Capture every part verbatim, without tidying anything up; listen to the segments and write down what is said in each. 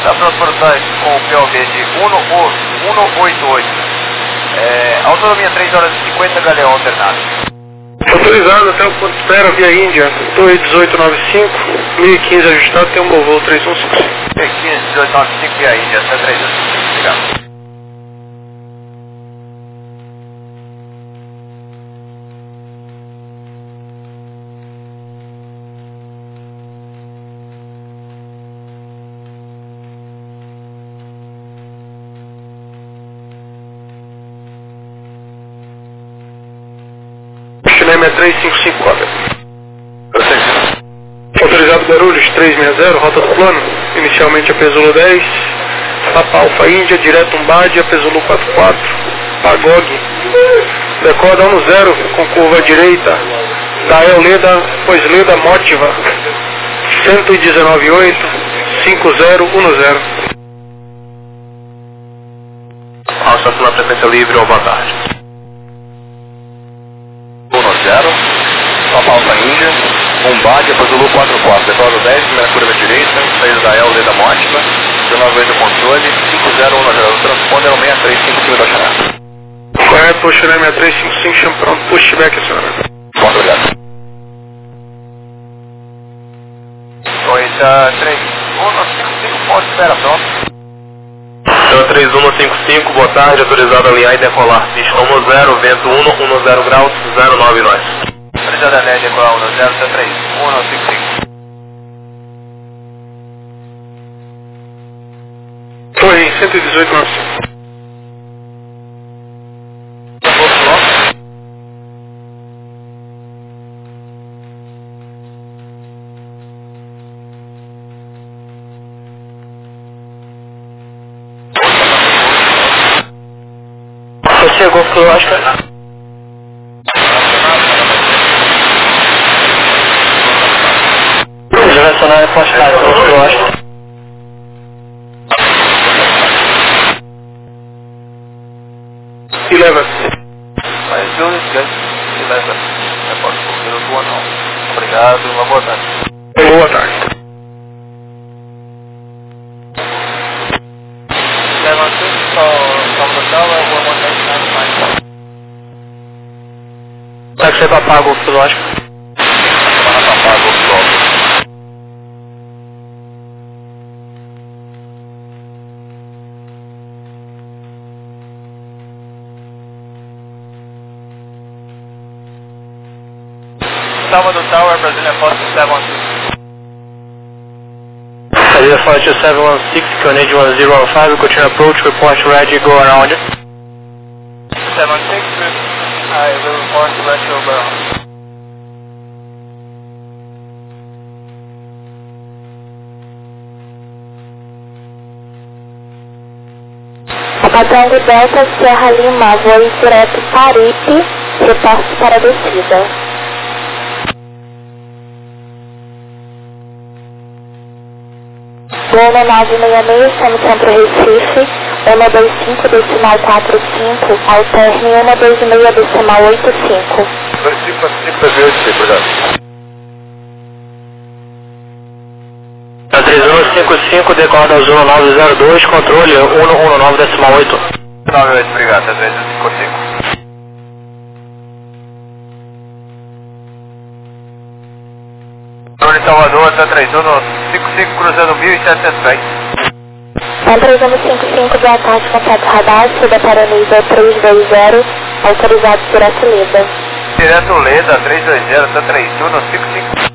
Está pronto para usar com o P O V de um oito oito. É, autonomia três horas e cinquenta, galeão alternado. Autorizado até o ponto de espera via Índia, dois dezoito noventa e cinco, mil e quinze ajustado, tem um bom voo três um cinco cinco. mil e quinze, dezoito noventa e cinco via Índia, até três um cinco cinco, obrigado. Chileme três cinco cinco quatro. Autorizado Guarulhos três seis zero, rota do plano. Inicialmente a Pesulo dez, Papa Alfa Índia, direto Umbade, a Pesulo quatro quatro, Pagog. Decoda um zero com curva direita, Dael Leda, pois Leda Motiva, cento e dezenove oito, cinco zero um zero. Alça pela frequência livre ou boa tarde. um zero, Papa Alfa Índia, Umbade, Apazulu quatro quatro, decola dez, primeira curva direita, saída da El, Leda Mótima, dezenove oito controle, cinco zero um zero, o transponder é o seis três cinco cinco do Xané. Correto, push seis três cinco cinco, chama pronto, push back, senhora. Muito obrigado. Oita três um cinco cinco, ponto de espera, pronto. três um cinco cinco, boa tarde, autorizado a alinhar e decolar. Pista um zero, vento um, dez graus, zero nove nós. Autorizado a alinhar e decolar um zero, três um cinco cinco. Torre cento e dezoito noventa e cinco. Chegou pro Oscar. Direcionário postado pro Oscar. Eleven. Mas Julius, Eleven. É pode por minuto um não. Obrigado, uma boa tarde. Boa tarde. Será que você vai pagar o golfe pelo Oscar? Semana pra pagar o golfe. Sábado Tower, Brasília Fox sete um seis. Brasília Fox sete um seis, Conade um zero cinco, continue approach, report ready, go around. sete um seis, I will report to let you over. Patango Delta Serra Lima, voo direto Paripe, reporte para a descida. Voo na nave seis seis, estamos centro Recife, um dois cinco decimal quatro cinco, alterne um dois seis decimal oito cinco. dois cinco quatro cinco, dois oito cinco, obrigado. três um cinco cinco, decola azul nove zero dois, controle um um nove decimal oito. nove oito, obrigado, até três um cinco cinco. Controle Salvador, até três um cinco cinco, cruzando mil e setecentos pés. três um cinco cinco, boa tarde, contato radar, Suda para nível três dois zero, autorizado direto Leda. Direto Leda, três dois zero, até três um cinco cinco.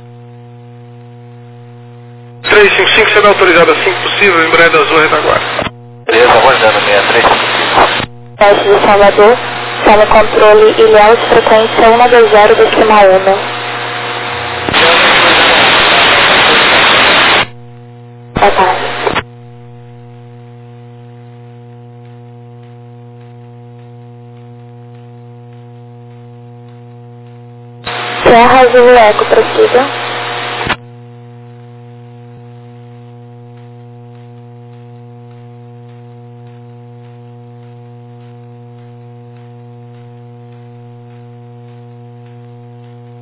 três cinco cinco, será autorizado assim que possível, Embraer Azul, retaguarda. Beleza, aguardando, seis três cinco cinco. Teste de Salvador, sala controle Ilhéus, frequência um dois zero decimal um. Boa tarde. Serra Azul Eco, prossiga.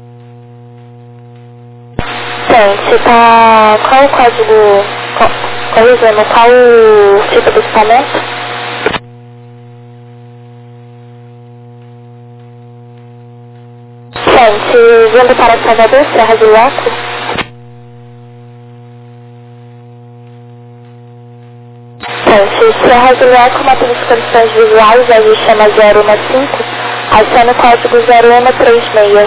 Gente, tá... Qual o código... Qual... Corrigindo, qual o tipo de equipamento? Gente, vindo para Salvador, Serra de Loco. Gente, Serra de Loco, mantendo as condições visuais, a gente chama zero um cinco, aciona o código zero um três seis.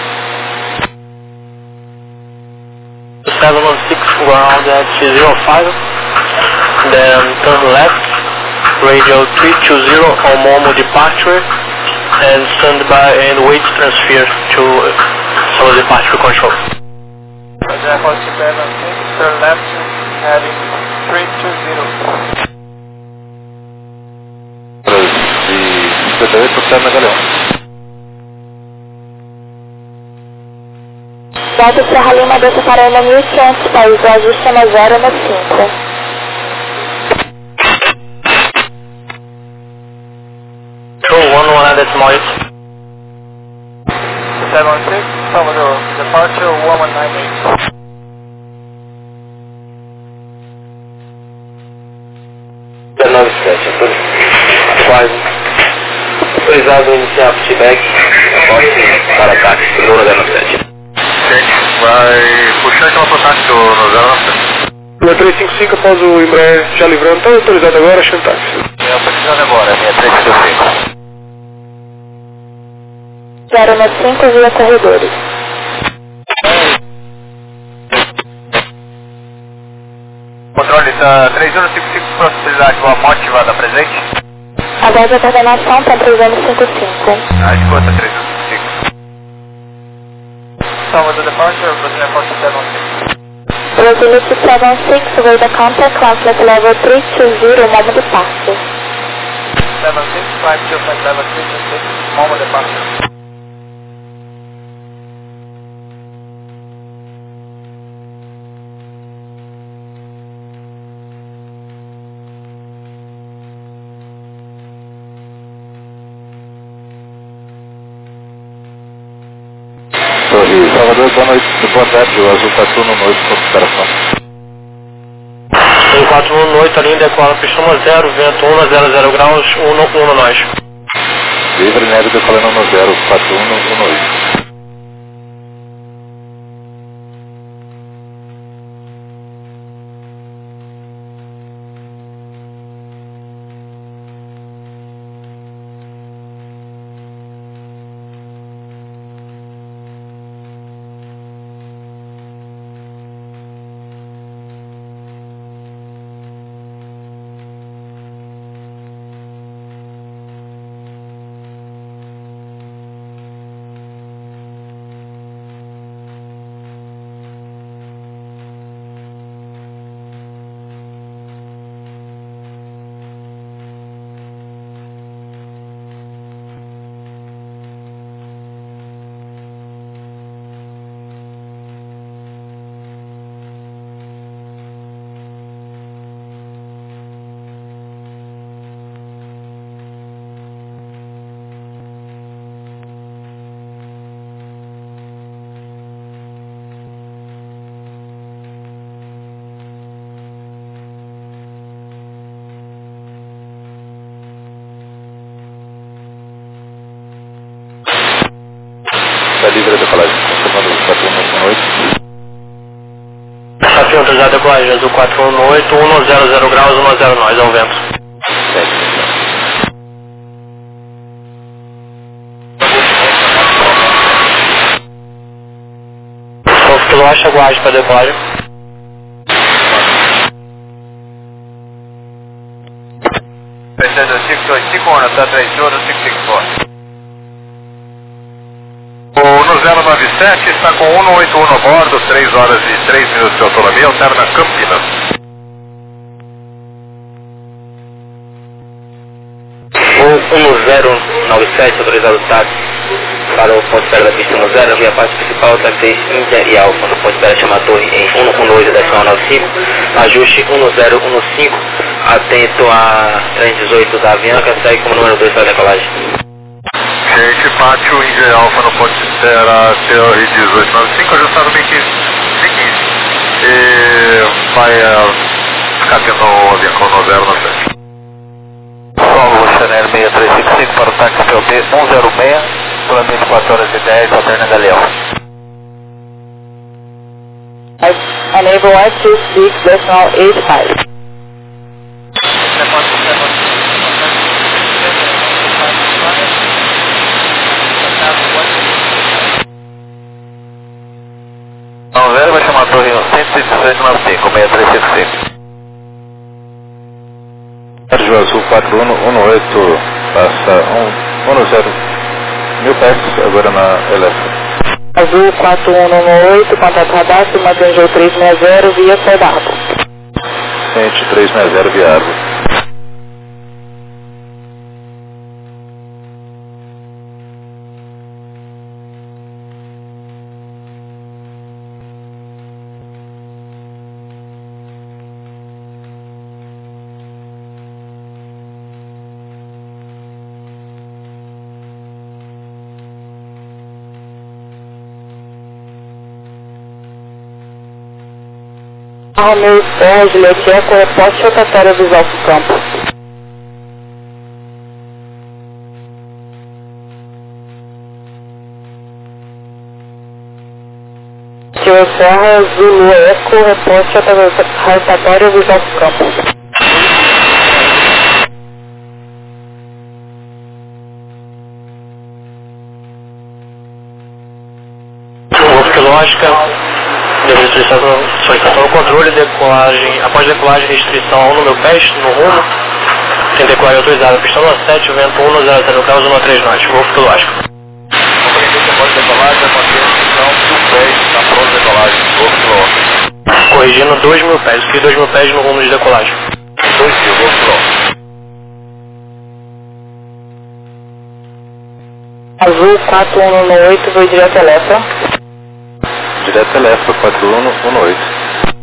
seven one six ground at zero five, then turn left, radio three two zero on Momo departure, and stand by and wait transfer to uh, so departure control. Airport seven six, turn left, heading three two zero. De cinquenta e oito para Medalhão. Volta Serra Lima, desce para Ana mil e quinhentos pés, o ajuste é zero um cinco. Control one one decimal eight. seven one six, Salvador, departure one one nine eight. nove sete, quase. Autorizado iniciar feedback, aposte para táxi, segura nove sete. Vai puxar aquela pro táxi do no zero nove sete. Lua três cinco cinco após o Embraer já livrando, está autorizado agora, achando táxi. Eu tô precisando agora, minha três cinco cinco. zero um cinco via corredores. Controle, tá três um cinco cinco, possibilidade de uma moto ativada presente? Aguarde a coordenação, tá três um cinco cinco. Ah, escuta, três um cinco cinco. Salvador departure, Brazilian Airport seven one six. Brazilian seven one six, way the contact, conflict level three two zero, Momo departure. seven six, five two flight level three two six, Momo departure. Torre Salvador, boa noite, boa tarde, o Azul quatro um noite, consideração. Azul quatro um noite, a linha decola, pistão zero, vento um zero zero graus, um um nós. Livre, neve decolando no zero, quatro um um noite. Está livre a decolagem, confirmando quatro um noite. Estação autorizada a decolagem, Azul quatro um oito, um zero zero graus, um zero nós, ao vento. Soft Kilowatt, aguarde para decolagem. P C cinco dois cinco, Honda, tá três um cinco cinco quatro. O zero nove sete está com um oito um a bordo, três horas e três minutos de autonomia, alterna Campinas. O um zero nove sete, autorizado o táxi para o ponto espera da pista no zero, via parte principal, táxi Índia e Alfa, no ponto espera chama Torre em um um oito decimal nove cinco, ajuste um zero um cinco, atento a trem dezoito da Avianca, segue como número dois para a decolagem. Gente, pátio Índia e Alfa no ponto de espera, T R dezoito nove cinco, ajustado bem quinze. E vai uh, Catena Aviacon no zero nove sete. Solo Chanel seis três cinco cinco para o táxi P O B um zero seis, pela vinte e quatro horas e dez, Alterna Galeão. Enable one two six decimal eight five. Não zero vai chamar a torre cento e dezoito noventa e cinco, seis três cinco cinco. Sérgio Azul quatro um um oito, passa um zero mil pés, agora na Elétrica. Azul quatro um um oito, contato radar, mantém G três seis zero, via Soldado. Cente três seis zero via árvore. Romeu Serra, Juliette Eco, reporte rotatória visual para o campo. Juliette Serra, Zulu Eco, reporte rotatória visual para o campo. Golf Lógica. Solicitação do controle, decolagem, após decolagem, restrição no meu pés, no rumo, tem decolagem autorizada, pistão sete, vento um zero zero graus, um três nós, Golf Lógico. Após decolagem, manter a restrição mil pés na pronta decolagem, Golf Lógico. Corrigindo dois mil pés, fiz dois mil pés no rumo de decolagem. dois mil, Golf Lógico. Azul quatro um um oito, vou direto a Elétrica. Direto Elétrica quatro um um oito.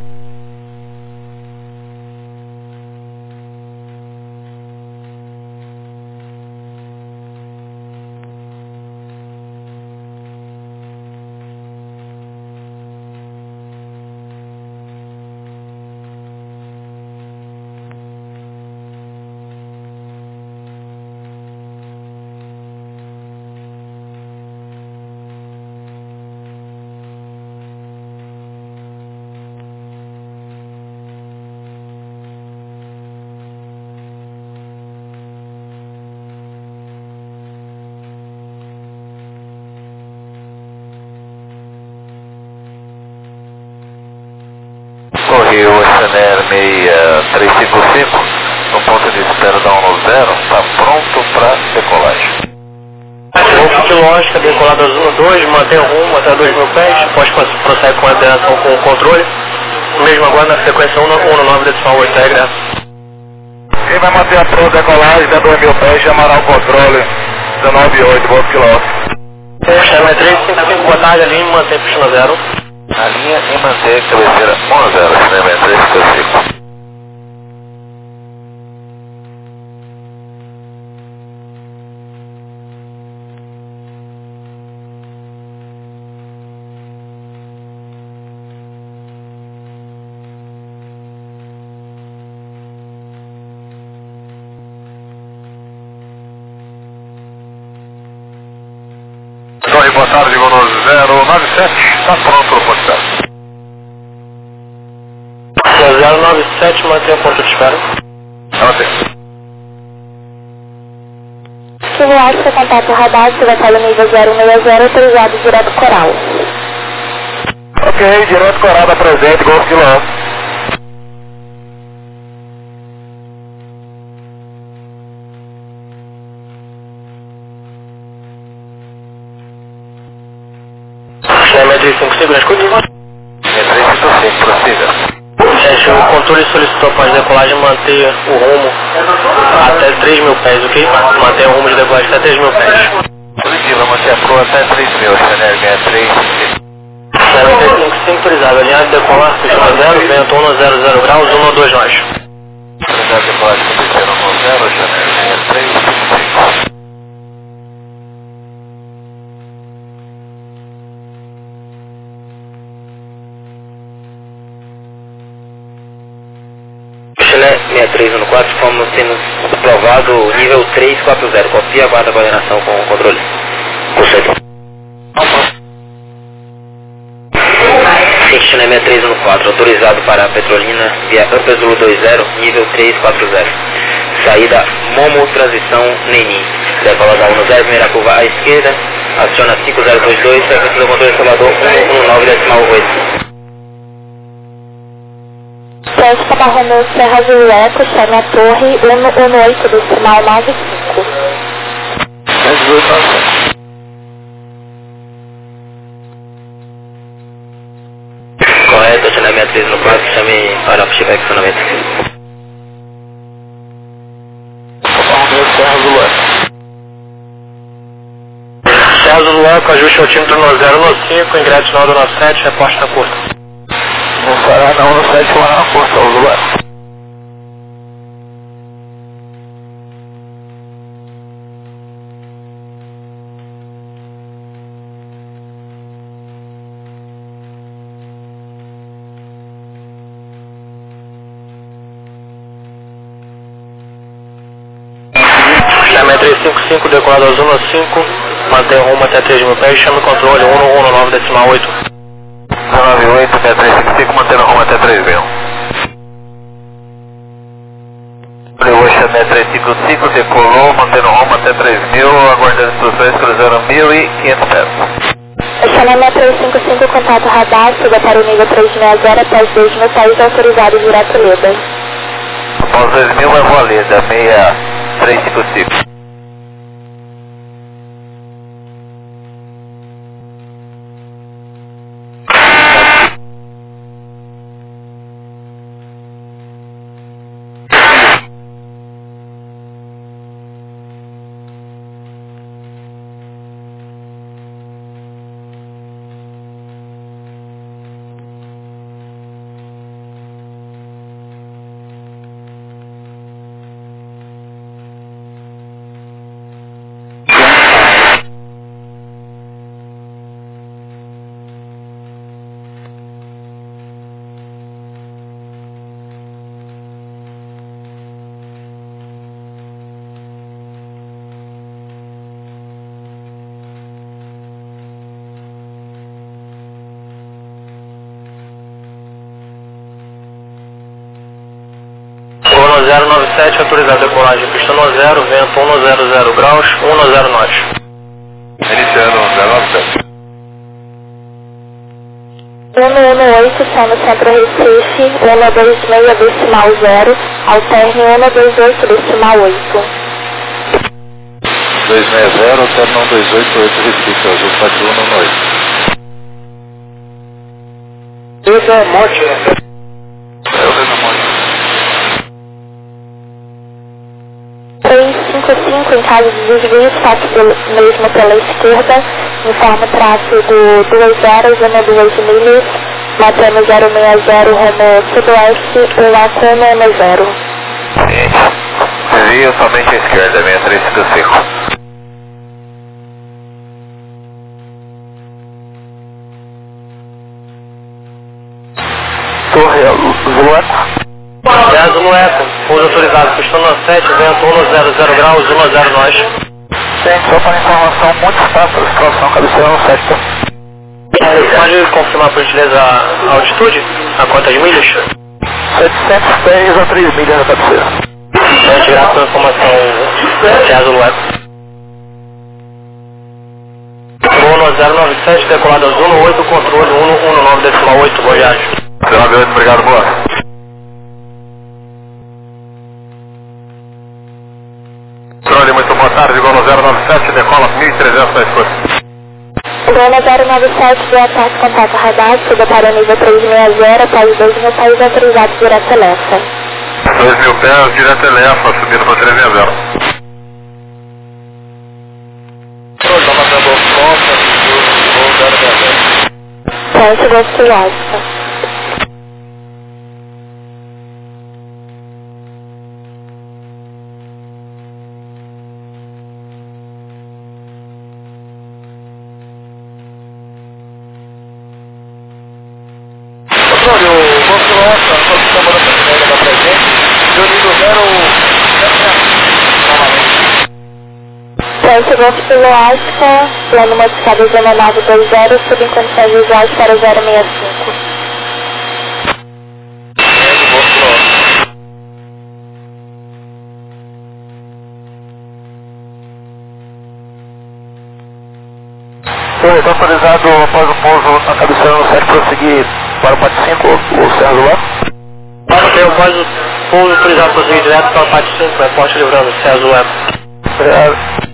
Correio Chanel seis três cinco cinco, no ponto de espera da um zero, está pronto para decolagem. Golf Lógica, decolado Azul dois, mantém o rumo até dois mil pés, após prossegue com a interação com o controle, mesmo agora na frequência um nove decimal oito, tá regresso. Quem vai manter a pronta decolagem até dois mil pés chamará o controle dezenove oito, Golf Lógico. Chanel três cinco cinco, boa tarde, a linha mantém pistão zero. A linha e manter a cabeceira um zero, Chanel três cinco cinco. Torre, boa tarde, Gonoso zero nove sete, está pronto o ponto de espera. zero nove sete, mantém o ponto de espera. Mantém. Silvio contato radar, secretário nível zero seis zero, autorizado direto coral. Ok, direto coral da presente, Golf Lógico. Chanel três cinco cinco, na escuta? três cinco cinco, prossiga. Gente, o controle solicitou após decolagem manter o rumo até três mil pés, ok? Manter o rumo de decolagem até três mil pés. Positivo, manter a proa até três mil, Chanel seis três cinco cinco. Chanel três cinco cinco, autorizado, alinhado de decolar, pistão zero, vento um zero zero graus, um dois nós. Autorizado de decolagem com terceiro um zero, Chanel seis três cinco cinco. três um quatro, como temos aprovado nível três quatro zero. Copia, aguarda a coordenação com o controle. Conceito. Questionamento três um quatro, autorizado para a Petrolina, via Upper Zulu dois zero, nível três quatro zero. Saída Momo, transição Neni. Decola da um zero, primeira curva à esquerda, aciona cinco zero dois dois, sequência do controle Salvador um um nove decimal oito. Sexta da Romeu Serra Azul Eco, chame a torre um um oito decimal nove cinco. Correto, acionamento três um quatro, chame para o chegar acionamento. Serra Azul Eco. Serra Azul Eco, ajuste ao tímetro no zero no cinco, ingresso no no sete, reposta na curta. Não fará não no sete lá na força, Azul Eco. Chame três cinco cinco, decolado azul no cinco, mantém rumo até três mil pés, chame controle um um nove decimal oito. nove oito, três cinco cinco, mantendo rumo até três mil. Leoxa três cinco cinco, decolou, mantendo rumo até três mil, aguardando instruções, cruzando mil e quinhentos pés. Acionamento três cinco cinco, contato radar, suba para o nível três mil após dois mil pés, autorizado direto Leda. Após dois mil vai voar Leda, seis três cinco cinco. zero nove sete, autorizado decolagem, pista no zero, vento um zero zero graus, um zero knots. Iniciando zero nove sete. um um oito, chama Centro Recife, um dois seis decimal zero, alterne um dois oito decimal oito. dois seis zero, alterne um dois oito oito, Recife, azul quatro um no oito. Leda Morte, né? É o Leda Morte. três cinco cinco, em caso de desvio, toque mesmo pela esquerda, informa o tráfego duas horas, um duas milhas, matando zero seis zero, rumo sudoeste, o Lacuna um zero. Desvio somente à esquerda, seis três cinco cinco. Torre Azul Eco. Serra Azul Eco, pouso autorizado, pista no sete, vento um zero zero graus, um zero nós. Sim, só para informação, muito fácil a situação, cabeceira no sete, tá? Pode confirmar por gentileza a altitude, a quantas milhas? setecentos pés a três milhas na cabeceira. Então, a gente grava a informação Serra Azul Eco. Voo zero nove sete, decolado azul no oito, controle um um nove decimal oito, boa viagem. zero nove oito, obrigado, boa. Controle, muito boa tarde, Gol zero nove sete, decola mil e trezentos na escuta. Gol zero nove sete, boa tarde, contato radar, suba para o nível três seis zero, após dois mil pés, autorizado direto Elefa. dois mil pés, direto Elefa, subindo para três seis zero. Sete, Golfo Lógica. Controle, o Golfo Lógica, quando está mandando a primeira da presente, deu nível zero Golf Kilo Oscar, plano modificado zona nove dois zero, sob condições visuais para zero seis cinco. Eco Golf Kilo Oscar. Oi, está autorizado após o pouso na cabeceira no sete prosseguir para o P A T cinco, o Sérgio lá? Ok, após o pouso autorizado prosseguir direto para o P A T cinco, é Ponte Livrando, César Web. Obrigado.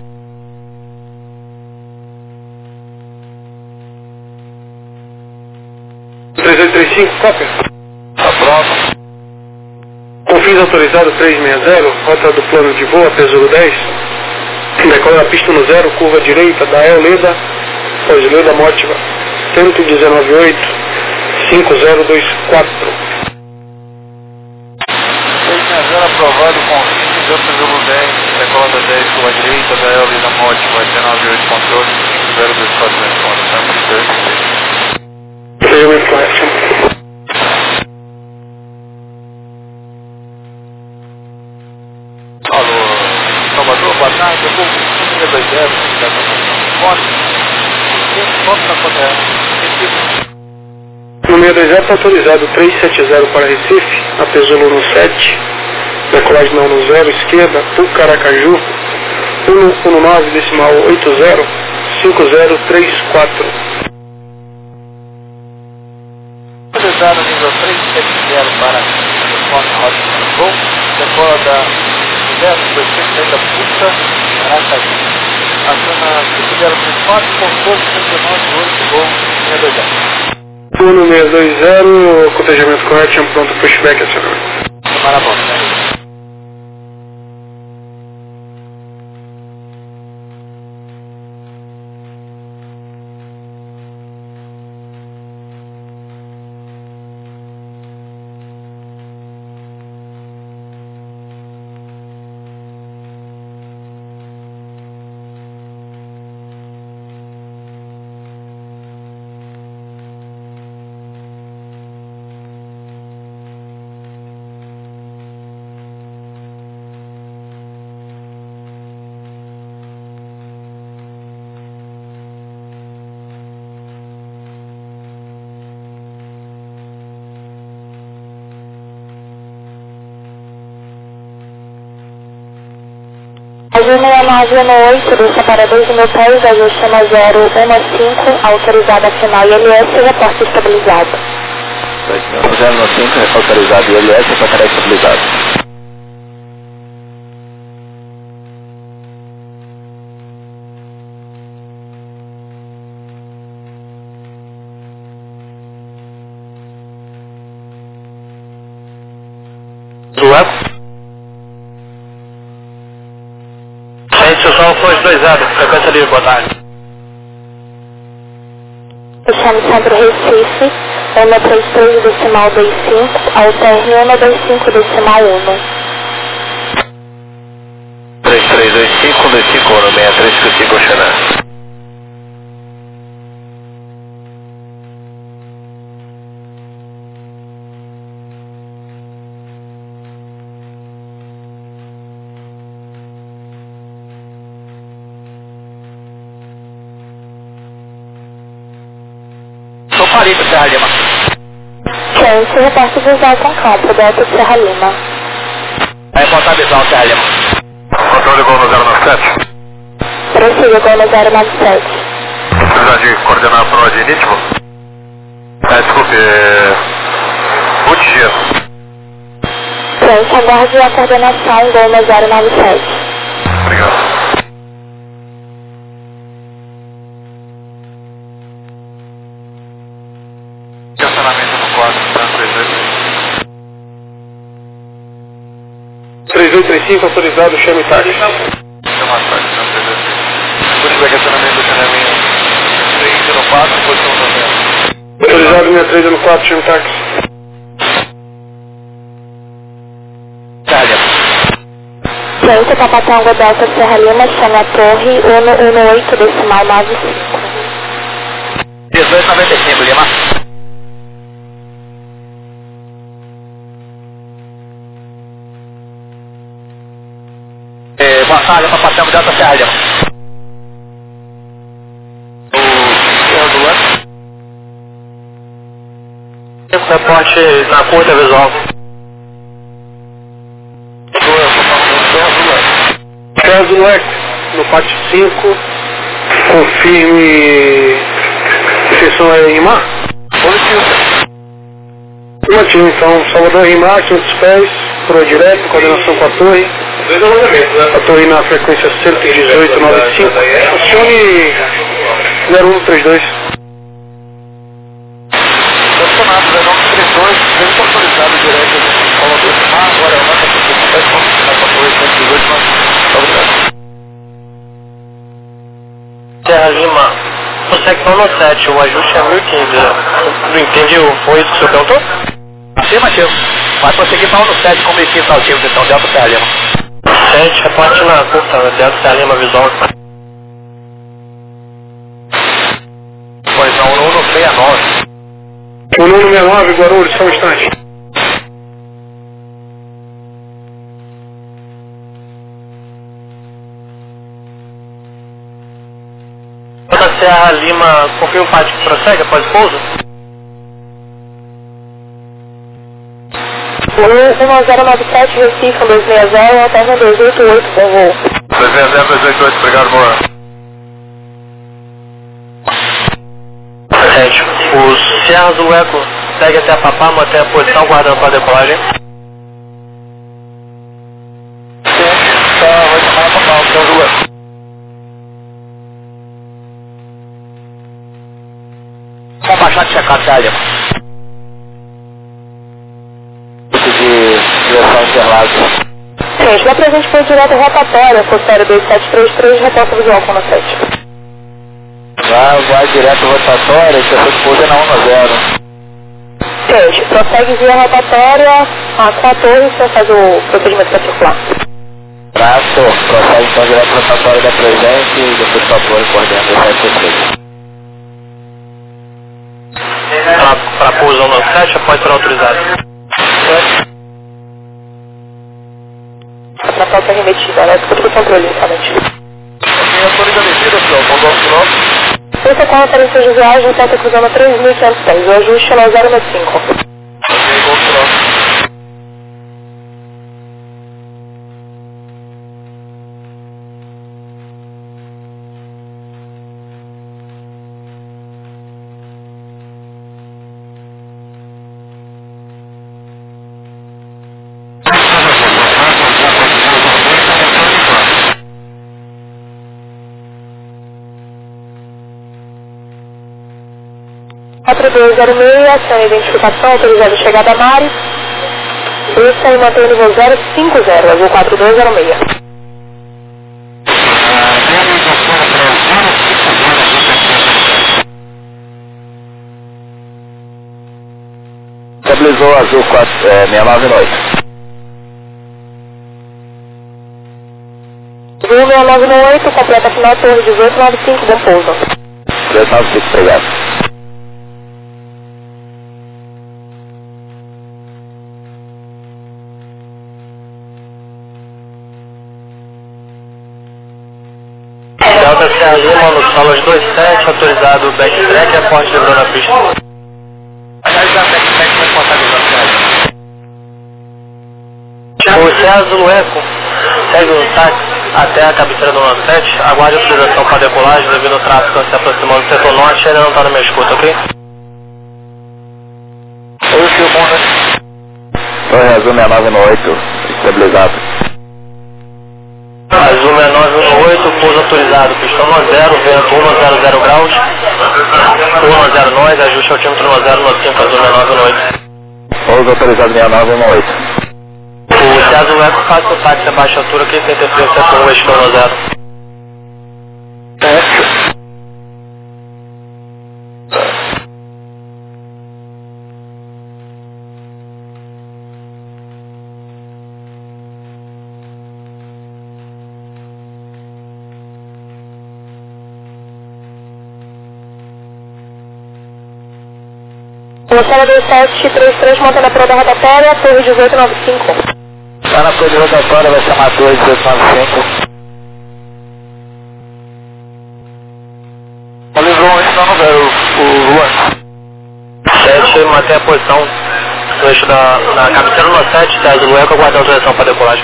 três oito três cinco, cópia. Tá pronto. Confins autorizado trezentos e sessenta, rota do plano de voo, Tesouro dez. Decola a pista no zero, curva direita, da El Leda, pós Leda Mótiva, cento e dezenove ponto oito, cinco zero dois quatro. seis zero aprovado com Fins, Tesouro dez, decola da dez, curva direita, da El Leda Mótiva, dezenove ponto oito, controle, cinco zero dois quatro, responde, Santos dois. Procedimento correto. Alô, Salvador, boa tarde, eu vou com seis dois zero, da Conta, quanto na conta é? No seis dois zero está autorizado trezentos e setenta para Recife, a Tesouro no sete, decolagem não no zero, esquerda, Pucaracaju, cento e nove, decimal oito zero, cinco zero três quatro. Autorizado nível trezentos e setenta para o Ponte Rota de Voo, decola da zero dois cinco da Puca, Aracaju. Aciona cinco zero três quatro, controle trinta e nove, oito, voo seis dois zero. Turno seis dois zero, cotejamento correto, chama pronto, pushback acionado. Parabéns, né? A G seis nove um oito, deixa para dois mil pés, ajuste na zero um cinco, autorizada final I L S, reporte estabilizado. zero cinco, autorizado I L S, para estabilizado. Web. Instrução foi dois zero, frequência livre, boa tarde. Fechamos Centro Recife, um três três decimal dois cinco, ao T R um dois cinco decimal um. três três dois cinco, dois cinco um, seis três cinco cinco, Xanã. Sou Farito, Serra Lima. Chance, reporte visual com campo, Delta Serra Lima. Aí, botar visão, Serra Lima. Controle gol no zero nove sete. Prossiga com o zero nove sete. Precisar de coordenação de ritmo? É, desculpe, é... Buttigier. Chance, aguarde a coordenação, gol no zero nove sete. Obrigado. Estacionamento no quatro, Santos três oito. três oito três cinco, autorizado, chame táxi. Chama a tarde, Santos três oito. Pushback acionamento do Xanamento três zero quatro, posição noventa. Autorizado seis três zero quatro, chame táxi. Serra Lima. Chance, Papatango Delta Serra Lima, chame a torre um um oito decimal nove cinco. dezoito noventa e cinco, Lima. É, boa tarde, Papatão Delta Serra Lima. Reporte na curta visual. César Leque, no pátio cinco, confirme exceção é em mar? Positivo, então, Salvador em mar, quinhentos pés, proa direto, coordenação com a torre. Dois alongamentos, né? A torre na frequência cento e dezoito, noventa e cinco. Acione zero um três dois. Funcionado, zero um três dois, ele está autorizado direto, Salvador em mar, agora é uma Serra Lima, o sector no sete, o ajuste é mil e quinze. Não entendi, foi isso que o senhor perguntou? Afirmativo. Vai conseguir falar no sete como equipe altivo, então, Delta Serra Lima. sete, reporte na curta, Delta Serra Lima visual. Pois não, o Nuno sessenta e nove. O Nuno sessenta e nove, Guarulhos, só um instante. Delta Serra Lima, confirma o pátio que prossegue após pouso? um zero nove sete, Recife, dois seis zero, alterna dois oito oito, bom voo. dois seis zero, dois oito oito, obrigado, boa. Gente, o Serra do Eco segue até a Papá, mantém a posição, guardando para a decolagem. Sim, tá, vai chamar a Papá, o Serra do Eco. Vamos baixar de checar, Serra Lima. De direção interlado. Gente, dá pra gente pôr direto rotatória, Costério dois sete três três, reporta visual com a sete. Vai, vai direto rotatória, que essa disputa é na um a zero. Gente, prossegue via rotatória, ah, com a torre, você faz o procedimento para circular. Traço, prossegue então direto rotatória da presente e depois para a torre por dentro do sete três. Para pouso no sete, após ser autorizado. A falta remetida, né? Tudo do controle, somente. Tem a torre da medida, senhor, com o nosso nome. Esse é com a referência de viagem, está cruzando três mil e quinhentos pés, o ajuste é no zero sessenta e cinco. Ok, com o nosso. quatro dois zero seis, sem identificação, autorizado chegada a Mares. Esse aí mantém o nível zero cinco zero, azul quatro dois zero seis. Estabilizou azul quatro, é, sessenta e nove noite. Azul sessenta e nove no oito, completa final, torre dezoito noventa e cinco, bom pouso. dezoito noventa e cinco, obrigado. Delta Serra Lima, no solos dois sete, autorizado backtrack, reporte de na pista. Aliás, a backpack vai passar de Serra. O Serra do Eco segue o táxi até a cabeceira do nove sete, aguarde a autorização para decolagem devido ao tráfego se aproximando do setor norte, ele não está na minha escuta, ok? Oi, o Silvão, né? Torre azul sessenta e nove no oito, estabilizado. Azul sessenta e nove no oito, pouso autorizado, pistão no zero, vento um zero zero graus, um zero nós, ajuste altímetro no zero no cinco, azul sessenta e nove no oito. Pouso autorizado sessenta e nove no oito. O Serra do Eco faz o táxi a baixa altura que tem interferência com o escão no zero. Costério dois sete três três, mantendo a proa da rotatória, torre dezoito noventa e cinco. Tá na torre de rotatória, vai chamar a torre dezoito noventa e cinco. Olha o João, esse não, velho, o Luan. sete, mantém a posição no eixo da na cabeceira no sete, César Lueco, aguardando autorização para decolagem.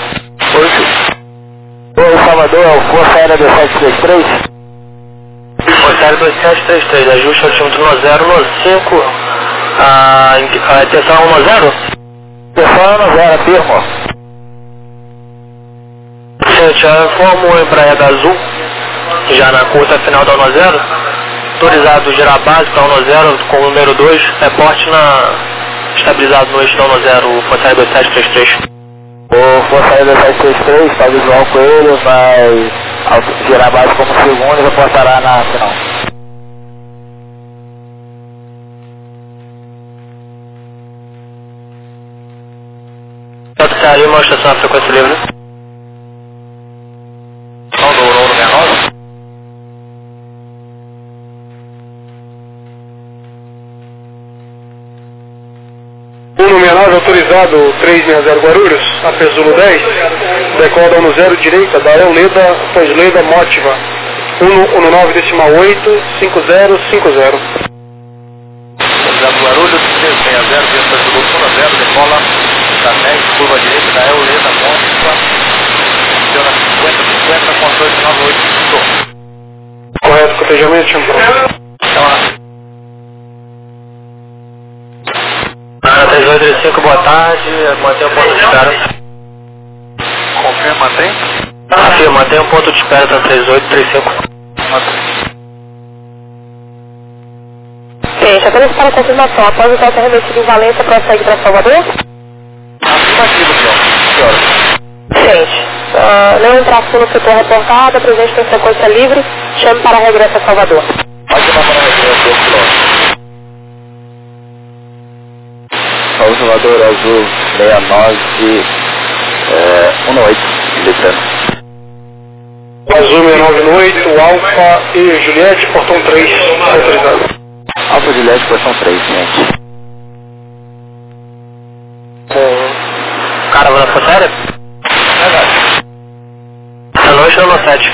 Oi, Salvador, é o Força Aérea dois sete três três. Força Aérea dois sete três três, ajuste altímetro no zero no cinco, a atenção no zero? Atenção no zero, firmo. Gente, eu informo em Praia da Azul, já na curta final da um zero, autorizado girar base para um zero com o número dois, reporte na, estabilizado no eixo da um zero, Força Aérea dois sete três três. O Força Aérea dois sete três três, está visual com ele, vai girar base como segundo e reportará na final. Delta Lima, uma estação na frequência livre. São do Ouro sessenta e nove. um sessenta e nove autorizado três sessenta Guarulhos, Apezulo dez, decola um zero direita, da Euleda, após Leda Mótiva, um nove decimal oito, cinco zero cinco zero. Autorizado Guarulhos, três sessenta, vento Apezulo um zero, decola da dez, curva direita, da Euleda Mótiva, funciona cinquenta cinquenta, controle de nove oito. Correto, cotejamento, Champão. Ana três oito três cinco, boa tarde, mantém o ponto de espera. Confirma, mantém? Afirma, mantém o ponto de espera da três oito três cinco. Gente, apenas para confirmação, após o teste remetido em Valência, prossegue para Salvador? Afirmativo, senhor. Gente, uh, não tráfego no setor reportado, presente tem frequência livre, chame para regresso a Salvador. Pode chamar para regresso, senhor. Salvador Azul sessenta e nove, é, um oito, litrando. Azul sessenta e nove no oito, Alfa e Juliette, portão três, autorizado. Alfa Juliette, portão três, gente. Com caravana Força Aérea? Verdade. À noite ou no sete?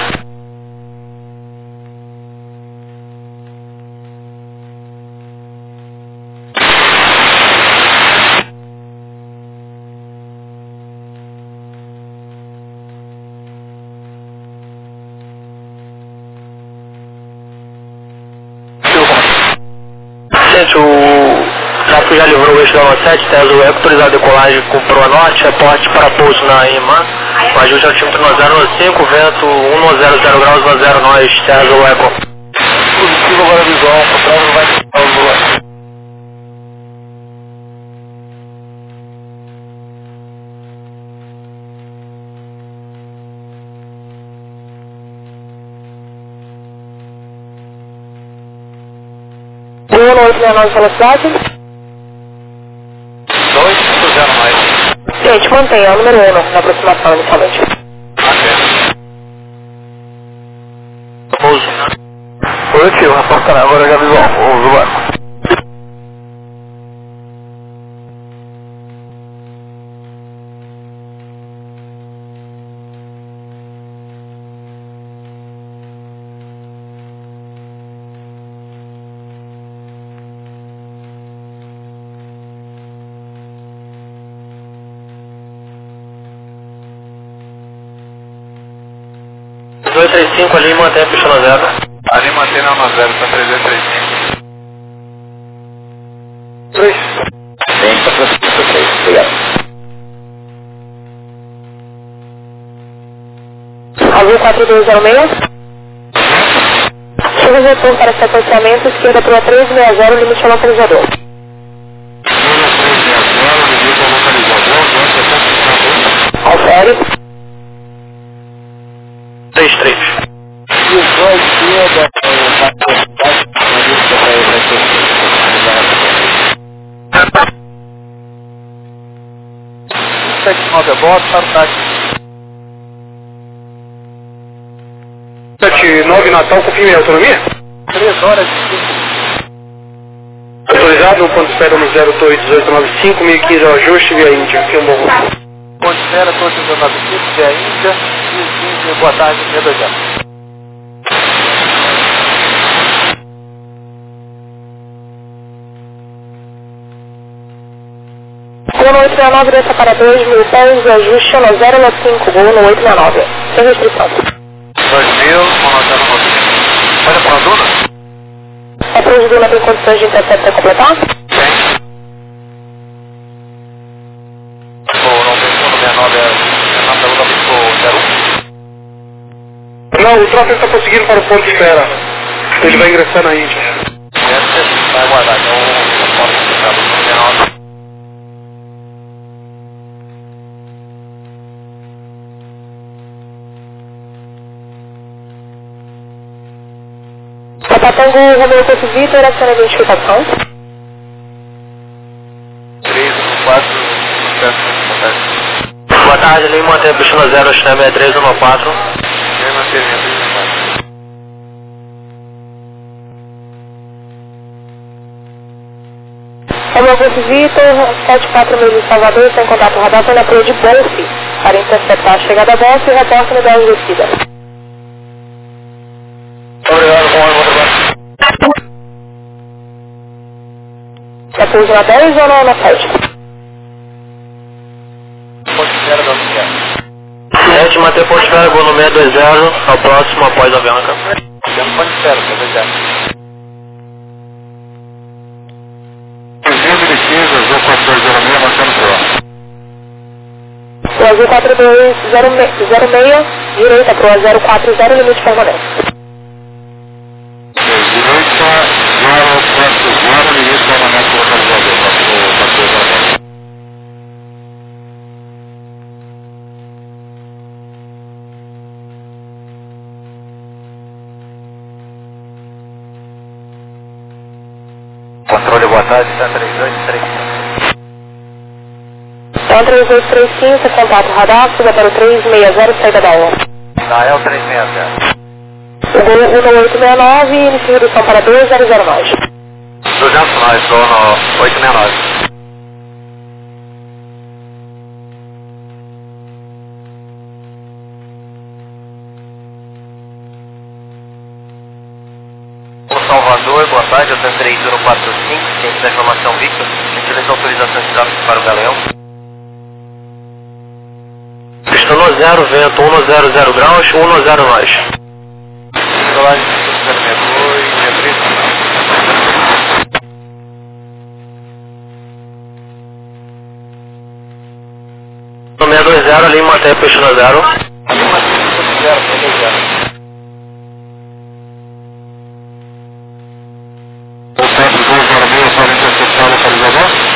Gente, o tráfego já livrou o eixo da sete, César Lueco, autorizado a decolagem com proa norte, reporte para pouso na I M A, o ajuste altímetro no zero no cinco, vento um zero zero graus, um zero nós, César Lueco. Positivo agora visual, o tráfego vai para o lua. um oito sessenta e nove velocidade. dois cinco zero mais. Gente, mantenha o número um na aproximação inicialmente. Ok. Pouso. Positivo, reportará agora já visual, o Zubaco. dois três cinco ali, mantém a pista no zero. Ali mantém na um zero, está três dois três cinco. três. Bem, está para três, obrigado. Azul quatro dois zero seis. Chega de retorno para sequenciamento, esquerda para três seis zero, limite ao localizador. Confere. três três. sete nove a bordo, para o táxi. sete nove Natal, confirme a autonomia? três horas e Autorizado no ponto de espera no zero dois dezoito nove cinco, mil e quinze ao ajuste via Índia, que é um bom. ponto de espera, torre de nove cinco, que é a Índia, e quinze, boa tarde, meia dois zero. oito seis nove desça para dois mil pés, ajuste no zero nove cinco, gol no oito seis nove, sem restrição. dois mil, vamos lá, zero nove. Pode para a Duna? A Cruz Duna tem condições de intercepto para completar? Tem. O nove seis nove é na pergunta do zero um? Não, o tráfego está prosseguindo para o ponto de espera. Ele vai ingressar na Índia. Vai aguardar, então o ponto de espera do nove seis nove. Tatango Romeu Corpo Vitor, ação a identificação. três, quatro, sete, Boa tarde, Lima, tem Pistona zero, China seis três um quatro. Romeu Corpo Vitor, sete quatro meio de Salvador, sem contato radar, foi na Cruz de Bolse, para interceptar a chegada a Bolse e reporte no dez descida. Obrigado, com a outra. Quer pouso na dez ou na sete? Ponto de espera da Duna. sete, manter ponto de espera, voo no seis dois zero, ao próximo após a Avianca. Temos ponto de espera, quer dizer. O azul quatro dois zero seis, direita para o zero quatro zero, limite permanente. Direita, zero quatro zero, limite permanente localizador. Controle, boa tarde, está três dois três cinco. Então três dois três cinco, contato radar, suba para o três seis zero, saída da U. Nael três seis zero. O gol um oito seis nove, inicio redução para dois zero zero nove. duzentos nós, estou no oito seis nove. O Salvador, boa tarde, eu tenho três zero quatro cinco, ciente da informação Victor, gentileza autorização de tráfego para o Galeão. Pistona zero, vento um zero zero graus, um zero nós. Decolagem zero seis dois, seis três. No seis dois zero, Lima, tem Pistona zero. Lima cinco zero, seis dois zero. O centro dois zero seis para interceptar localizador.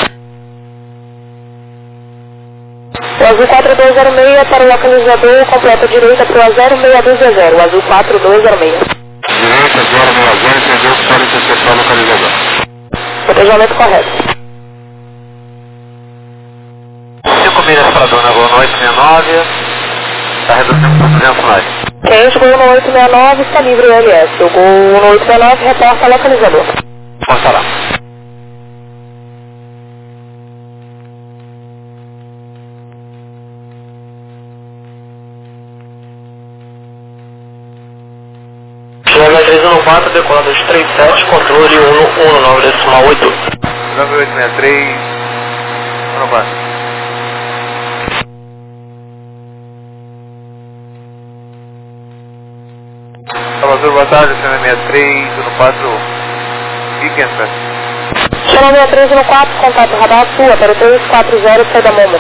O azul quatro dois zero seis para o localizador, completa direita para o zero seis dois zero, o azul quatro dois zero seis. Direita, zero seis zero, entendeu? Para interceptar localizador. Protejamento correto. cinco milhas para a Duna, voo no oito seis nove, está reduzindo para duzentos nós. Quente, gol no oito seis nove, está livre o L S. O gol no oito seis nove, reporta localizador. Passa lá. Chega três um quatro, decola dois três sete, controle um um nove decimal oito. nove oito seis três, no quatro. Salvador, boa tarde, C N sessenta e três, no quatro, Weekend, Chama seis três um quatro, contato radar sua para o três quatro zero, saída Momo.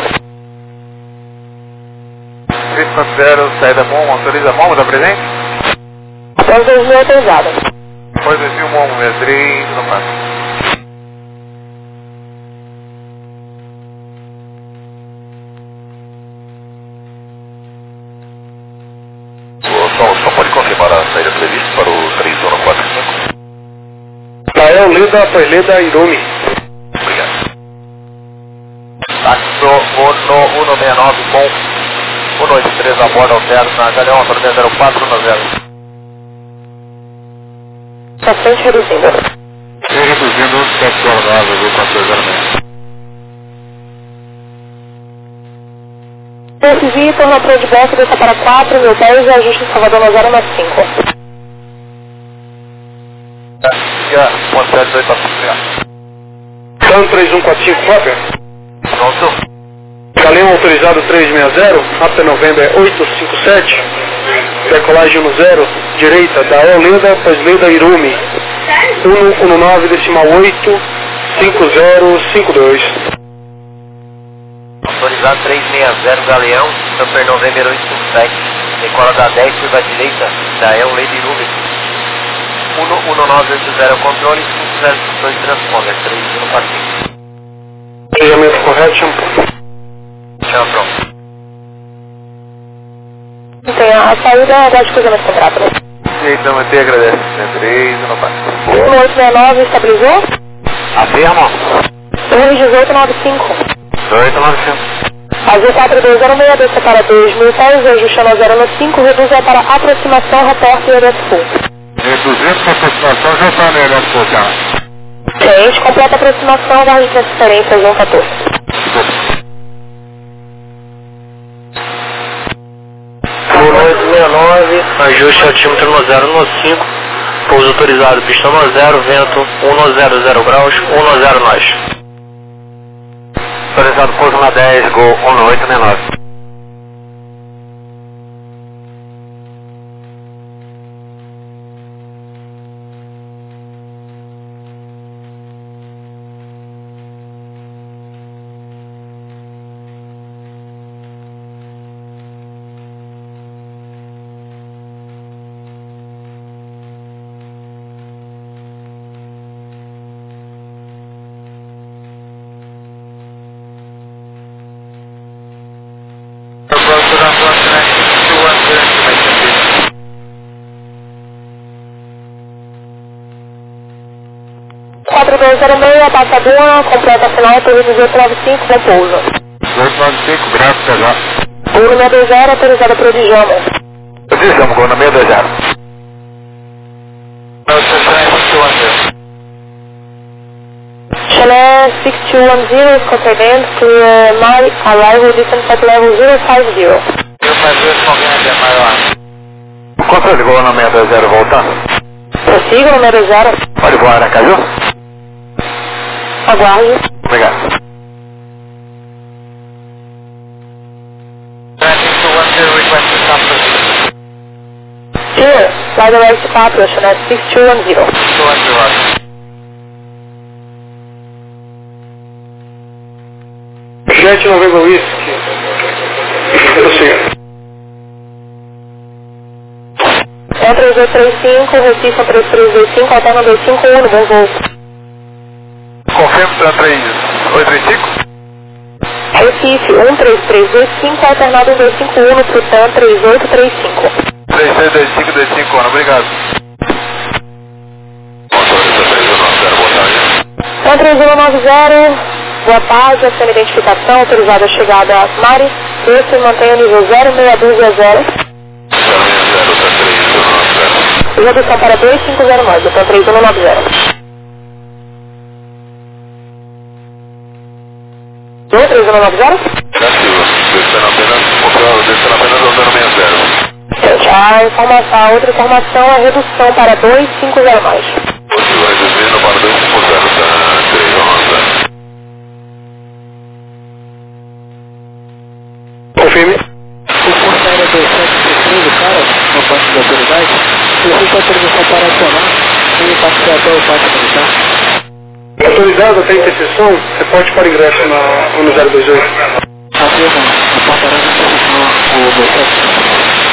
três quatro zero, saída Momo, autoriza Momo, dá presente? Após dois mil autorizada. Depois dois mil Momo, sessenta e três, no quatro. Só, só pode confirmar a saída prevista para o três um quatro cinco? Nael Leda, Paileda, Irumi. Obrigado. Taxo Ono um seis nove com um oito três a bordo alterno na Galeão, autoriza zero quatro um zero. Bastante reduzindo. Estou reduzindo o sete horas da asa, quatro zero seis. Esse Vitor, na Pro de Box, desça para quatro mil pés e ajuste em Salvador no zero nove cinco. ponto zero dois para São Então três um quatro cinco, própria. Pronto. Galeão autorizado três seis zero, Raptor November oito cinco sete, decolagem no zero, direita, da Eoleda, Posleda Irumi, um um nove decimal oito, cinco zero cinco dois. Autorizado três seis zero, Galeão, Raptor November oito cinco sete, decola da dez, curva direita, da Eoleda Irumi, um um nove oito zero, controle, cinco zero cinco dois, transponder, três um quatro cinco. Alinhamento correto, shampoo. Chama pronto. Tem a saída da cruzamento contrato, né? Então, eu te agradeço. três, um quatro. um oito seis nove estabilizou? Afirma. um dezoito nove cinco. dezoito nove cinco. Azul quatro dois zero seis, desce para dois mil pés, ajustando a zero no cinco, reduza para aproximação, reporte e Eresfu. Reduzindo para aproximação, já está no Eresfu, tá? Gente, completa a aproximação, vai de transferência, João quatorze. um oito seis nove, ajuste altímetro no zero no cinco, pouso autorizado, pistão no zero, vento um zero zero graus, um zero nós. Autorizado pouso na dez, gol um oito seis nove. quatro dois zero seis, passadura, completa final, torre dezoito nove cinco, com pouso. dezoito nove cinco, graças a Deus. Gol seis dois zero, autorizado para o Dijama. Precisamos, gol na seis dois zero. Channel six two one zero is confirmed to uh, my arrival distance at level zero five zero. Controle, gol na seis dois zero, voltando. Prossiga, número zero. Pode voar, né, Caju? Aguarde. Obrigado. Here, fly the right to Caprio, Channel six two one zero. Jet November Whisky. Prossiga. É três dois três cinco, Recife três três dois cinco, alterna dois cinco um, bom voo. Confirmo para três oito três cinco. Recife um três três dois cinco, alternado dois cinco um, Tutan três oito três cinco. três seis dois cinco dois cinco, obrigado. um três um nove zero, boa tarde, essa é a identificação, autorizada a chegada a Mari, desce e mantenha o nível zero seis dois zero zero. Redução para dois cinco zero nove, então três um nove zero. três um nove zero? Descendo apenas, descendo apenas andando seis zero. Gente, a, informação, a outra informação é a redução para dois cinco zero mais. Reduzindo para dois cinco zero, tá? três um zero. Confirme. O curso aéreo dois sete três três, o cara, no posto de autoridade, precisa autorização para acionar e passear até o pátio militar. Autorizado até interseção, reporte para ingresso na, no zero dois oito. Afirma, reportará na interseção o dois sete.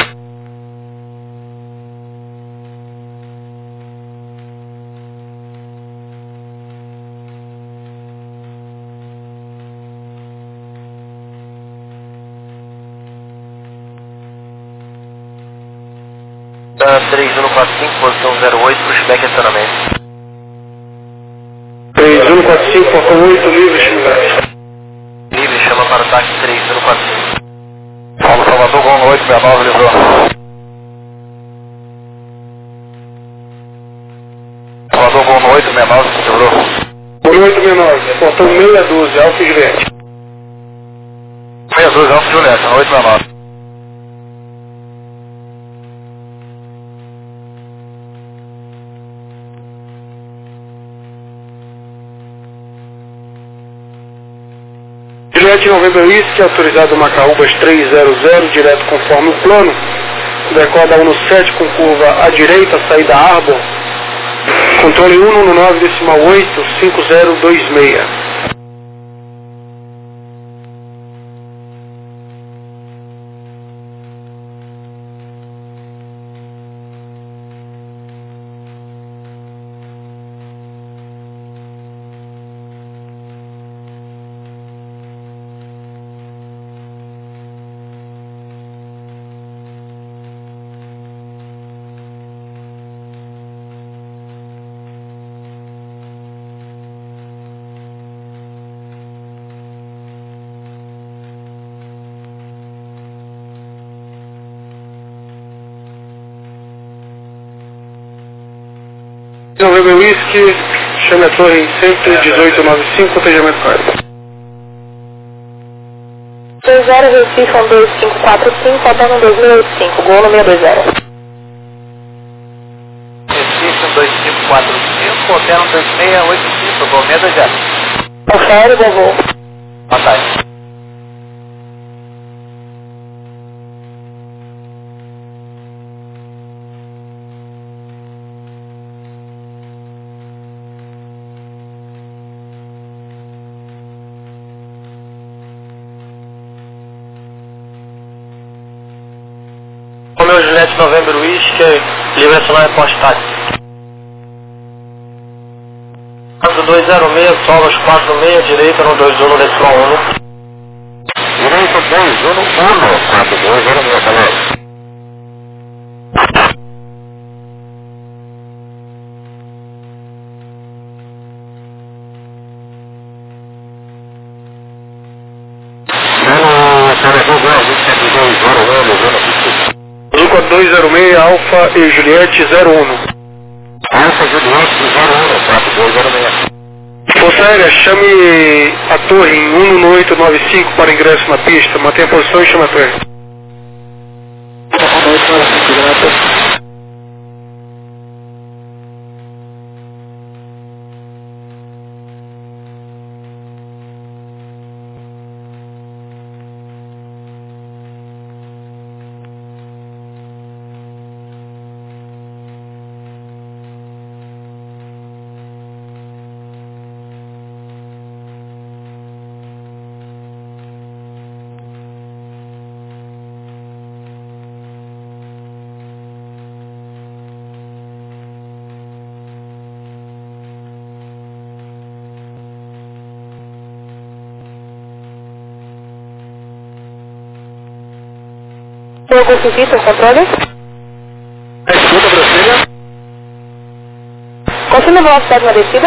três um quatro cinco, posição zero oito, pushback acionamento. três um quatro cinco, portão oito, livre, xingar. Livre, chama para o táxi três um quatro cinco. Paulo Salvador, gol oito seis nove, livrou. Salvador, gol oito seis nove, livrou. oito seis nove, portão seis doze, Alfa Juliette. seis doze, Alfa Juliette, oito seis nove. Juliette November Whisky, autorizado Macaúbas trezentos, direto conforme o plano. Decoda um no sete com curva à direita, saída Arbor. Controle um no nove decimal oito, cinco zero dois seis. November Whisky, chame a torre em cento e dezoito noventa e cinco, protejamento correto. dois zero, Recife, um dois cinco quatro cinco, Hotel um dois mil e oitenta e cinco, Gol no seis dois zero. Recife, um dois cinco quatro cinco, Hotel um dois seis oito cinco, Gol seis dois zero. Confere, bom voo. Boa tarde. Romeu Juliette November Whisky, livre acionar reporte táxi. dois zero seis, solos quatro seis, direita no dois um, decimal um. Direita dois um, um, quatro dois zero seis, galera. Zuca dois zero seis, Alfa e Juliette zero um. Alfa Juliette zero um, quatro dois zero seis. Força Aérea, chame a torre em um oito nove cinco para ingresso na pista. Mantenha a posição e chame a torre. Vou conseguir seu controle? Escuta, Brasília. Confirme a velocidade na descida?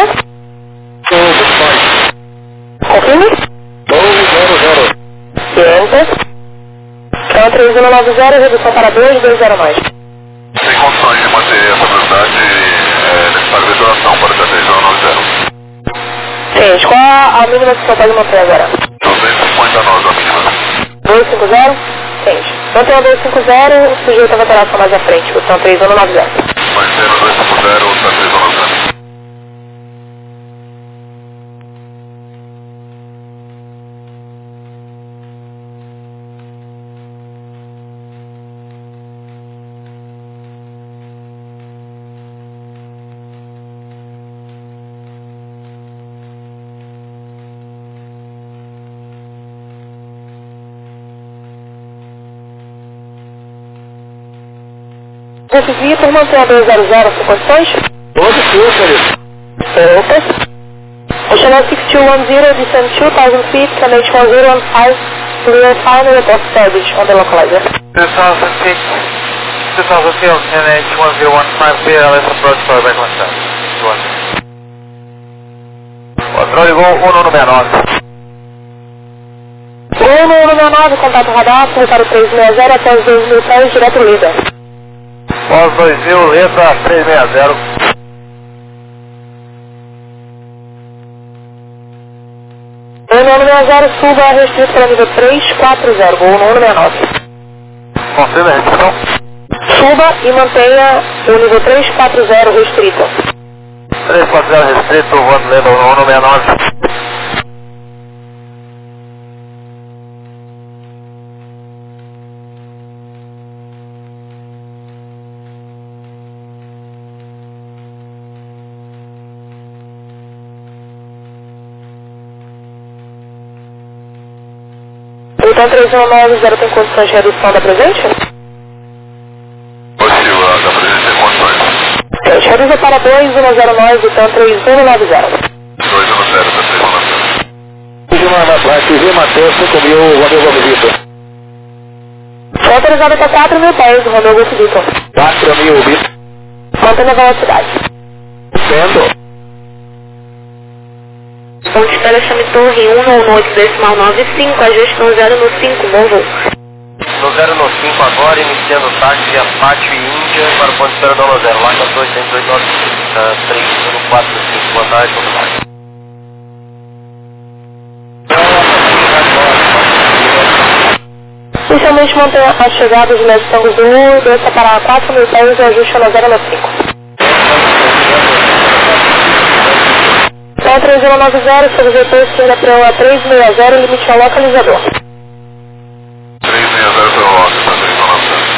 Confirme? doze zero zero. Ciência. Então, três um nove zero, redução para dois dois zero mais. Tem condições de manter essa velocidade é, necessária de duração para o três um nove zero. Gente, qual a, a mínima que o senhor pode manter agora? duzentos e cinquenta nós, a mínima. dois cinco zero? Gente. Mantém a dois cinco zero, sujeito a alteração mais à frente, posição três um nove zero. Mantendo dois cinco zero, está três um nove zero. Consegui por manter a dois zero zero por posições? Todos sim, senhorita. Certo. Ocean six two one zero, descend two thousand feet, K H one zero one five, clear final report service on the localizer. two thousand feet, two thousand feet, N H one zero one five, clear, let's approach for back one seven. Controle Gol um no seis nove. Gol no seis nove, contato radar, para o três seis zero até os dois mil pés, direto líder. Pós dois mil, letra três seis zero. Gol no seis zero, suba restrito para nível três quatro zero, Gol no seis nove. Confirma a restrição. Suba e mantenha o nível três quatro zero restrito. três quatro zero restrito, voando lendo no seis nove. Então três um nove zero tem condições de redução da presente? Possível, da presente tem condições. Gente, reduza para dois um zero nove, então três um nove zero. dois um zero, tá três um nove zero. X V Matheus, cinco mil, Romeu Golf Vitor. Foi autorizado para quatro mil pés, Romeu Golf Vitor. quatro mil, Vitor. Mantendo a velocidade. Sendo. Ponte espera chame torre um oito decimal nove cinco, ajuste no zero no cinco, bom voo. No zero no cinco agora, iniciando o táxi via Pátio e Índia para o ponto de espera do no zero. Marca dois oito oito nove três um quatro cinco, boa tarde, tudo mais. Inicialmente mantenha a chegada de médio Tango Zulu e desça para quatro mil pés e ajuste no zero no cinco. Então três um nove zero, sobre o G P, esquerda para três seis zero, limite ao localizador. três seis zero pelo local, tá três um nove zero.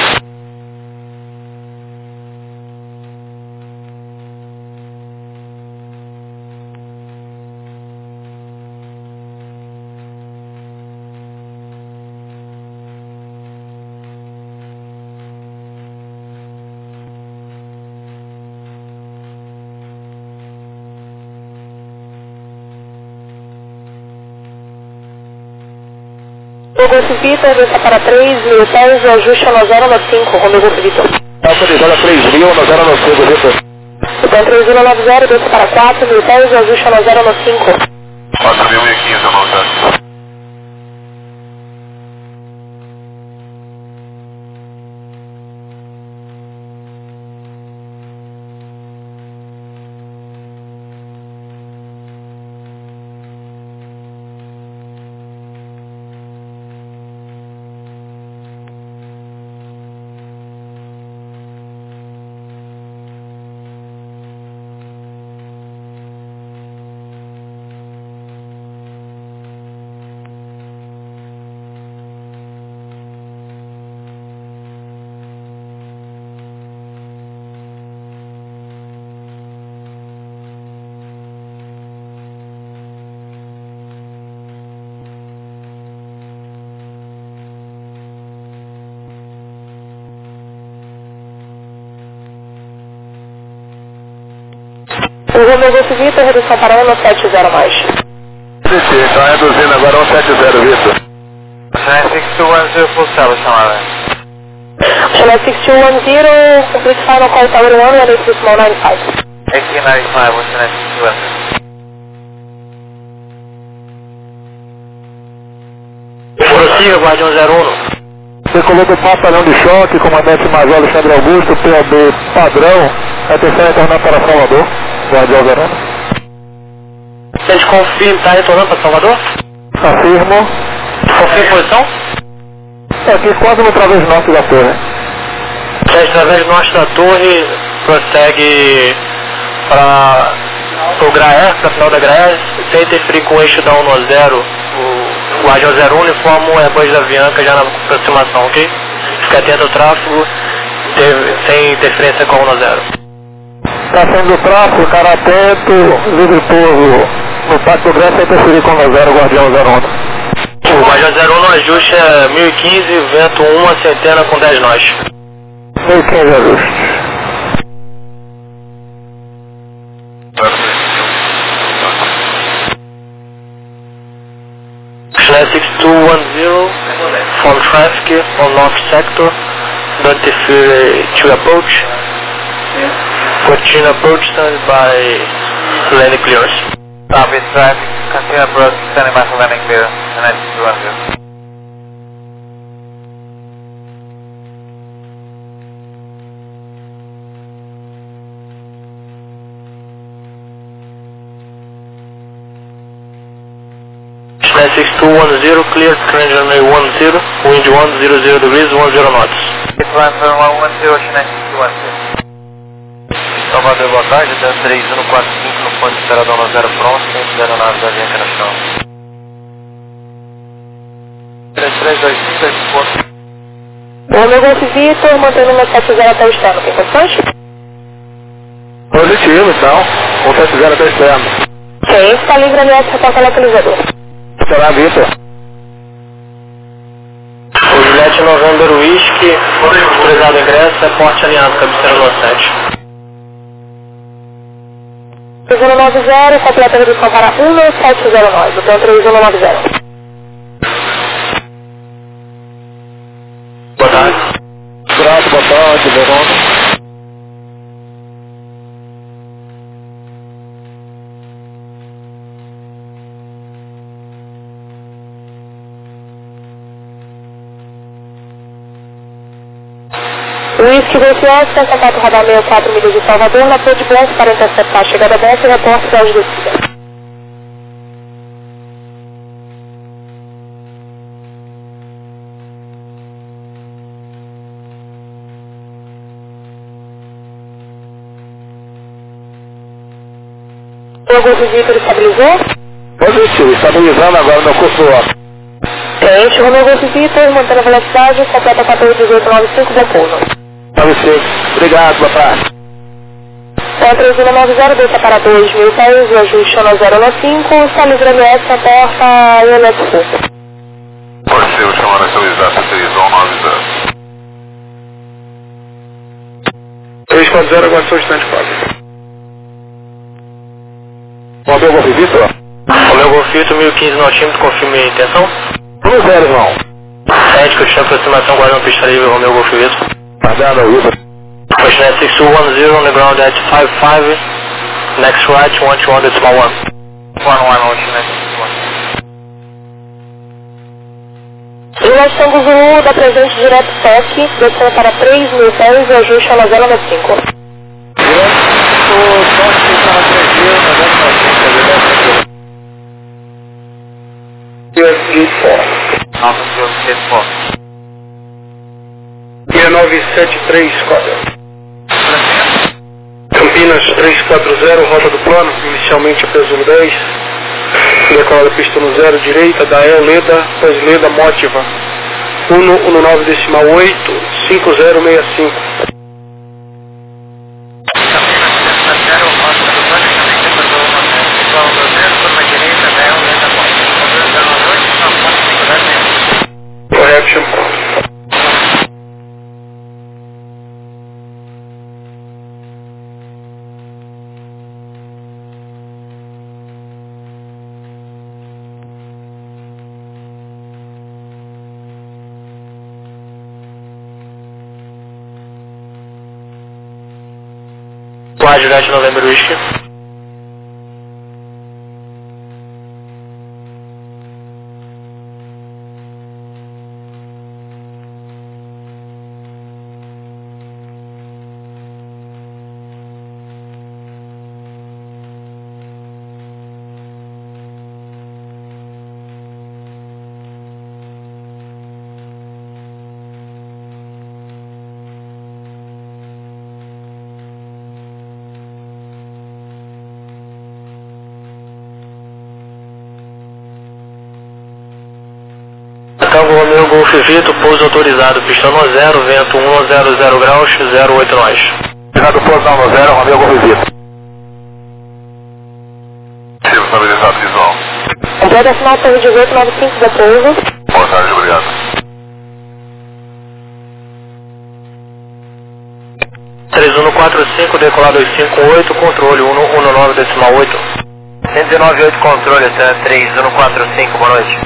O Golf Vitor, desça para três mil pés e ajuste no zero no cinco, Romeu Golf Vitor. Autorizada três mil, no zero no cinco, Vitor. Então três um nove zero, desça para quatro mil pés e ajuste no zero no cinco. quatro mil e quinze, eu não tá. O Romeu Golf Vitor, redução para um sete zero mais. Então reduzindo agora um sete zero, Vitor. Channel six two one zero full cell, chamada. Channel six two one zero, complete final call tower one, one eight six nine five. eighteen ninety-five, what's Channel six two one zero? Prossiga, Guardião zero um. Decolou do batalhão de choque, comandante Major Alexandre Augusto, P O B padrão, atenção retornando para Salvador, Guardião zero um. Vocês confirmam, está retornando para Salvador? Afirmo. Confirma posição? É aqui quase no través norte da torre. Sérgio, através norte da torre, prossegue para o Graer, para a final da Graer, sem interferir com o eixo da um zero, o Guardião zero um informa o Airbus da Avianca já na aproximação, ok? Fica atento ao tráfego, sem interferência com o um zero. Está saindo o tráfego, cara atento, livre pouso no Pátio do Grande, sem interferir com o um zero, Guardião zero um. O Guardião zero um no ajuste é mil e quinze, vento um, a centena com dez nós. mil e quinze ajuste. Channel six two one zero, from traffic on north sector, don't interfere to approach. Continue approach, stand by landing clearance. Stop with traffic, continue approach, standing by for landing clear, Channel six two one zero. Channel six two one zero, clear, current runway one zero, wind one zero zero degrees, one zero knots. six one zero one one zero, Channel six two one zero. Salvador, boa tarde, Dan três um quatro cinco no ponto de espera da um zero pronto, sem zero nave da Avianca no chão. três três dois cinco, ponto. Romeu Golf Vitor, mantendo o sete zero até o externo, tem condições? Positivo, então. um sete zero até externo. Ok, está livre, aliás, reporta localizador. Será, Vitor? Juliette November Whisky, autorizado ingresso, é porte alinhado, cabeceira no sete. três um nove zero, completa a redução para um sete zero nove, então três um nove zero. Boa tarde. Grato, boa tarde, Verona. Whisky dois S, tem contato radar sessenta e quatro milhas de Salvador, na Ponte Blanco para interceptar a chegada dessa e reporte aos descidas. O Golfo Vitor estabilizou? Positivo, estabilizando agora no curso A. Tente, Romeu Golfo Vitor, mantendo a velocidade, completa quatorze dezoito noventa e cinco, bom pouso. nove seis, obrigado, boa tarde. Então, três um nove zero, deixa para dois mil e dez, o ajuste no zero nove cinco, está livre M S, a porta e o Eletro. Porceu, chamando a seu exato três um nove zero. três quatro zero, aguardou distante quatro. Romeu Golfo Vitor? Romeu Golf Vitor, mil e quinze notímetro, confirme a intenção. um zero, irmão. Sete, que eu tinha aproximação, guardando pista livre, Romeu Golf Vitor. Guardando o Vitor. Question six two one zero on the ground at five five, next right, one two one decimal one. one one, ocean next one. E nós temos o da presente direto S E C, descendo para três mil e dez, o ajuste no zero nove cinco. Direto, só que estava três mil, mas é para Yes, gate four. Alpha Zero Gate four. Guia nove sete três, quatro. Campinas três quatro zero, rota do plano, inicialmente a peso dez. Decola pista no zero, direita, Dael, Leda, pós Leda, Mótiva. um um nove decimal oito, cinco zero seis cinco. Correction. Quad Juliette November Whisky. Tango Romeu Golf Vitor, pouso autorizado, pista no zero, vento um zero zero graus, zero oito nós. Obrigado, pouso no zero, Romeu Golfo Vitor. Chico, estabilizado visual. Completa final para dezoito noventa e cinco, bom pouso. Boa tarde, obrigado. três um quatro cinco, decolar dois cinco oito, controle um um nove decimal oito. cento e nove oito controle, até três um quatro cinco, boa noite.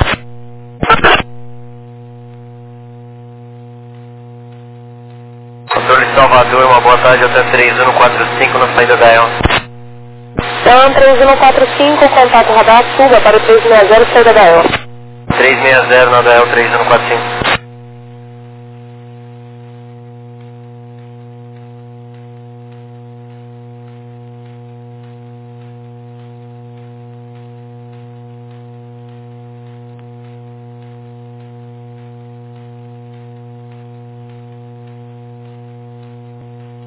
Controle Salvador, uma boa tarde, até três um quatro cinco na saída da El. Então, três um quatro cinco, contato radar, suba para o três seis zero, saída da E L. três seis zero na da El, três um quatro cinco.